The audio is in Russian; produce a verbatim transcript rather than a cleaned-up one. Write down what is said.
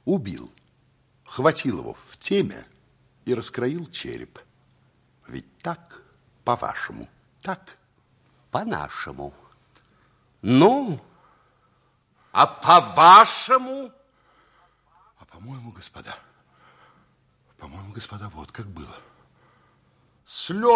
убил, хватил его в теме и раскроил череп. Ведь так, по-вашему, так? По-нашему. Ну, а по-вашему? А по-моему, господа, по-моему, господа, вот как было. Слез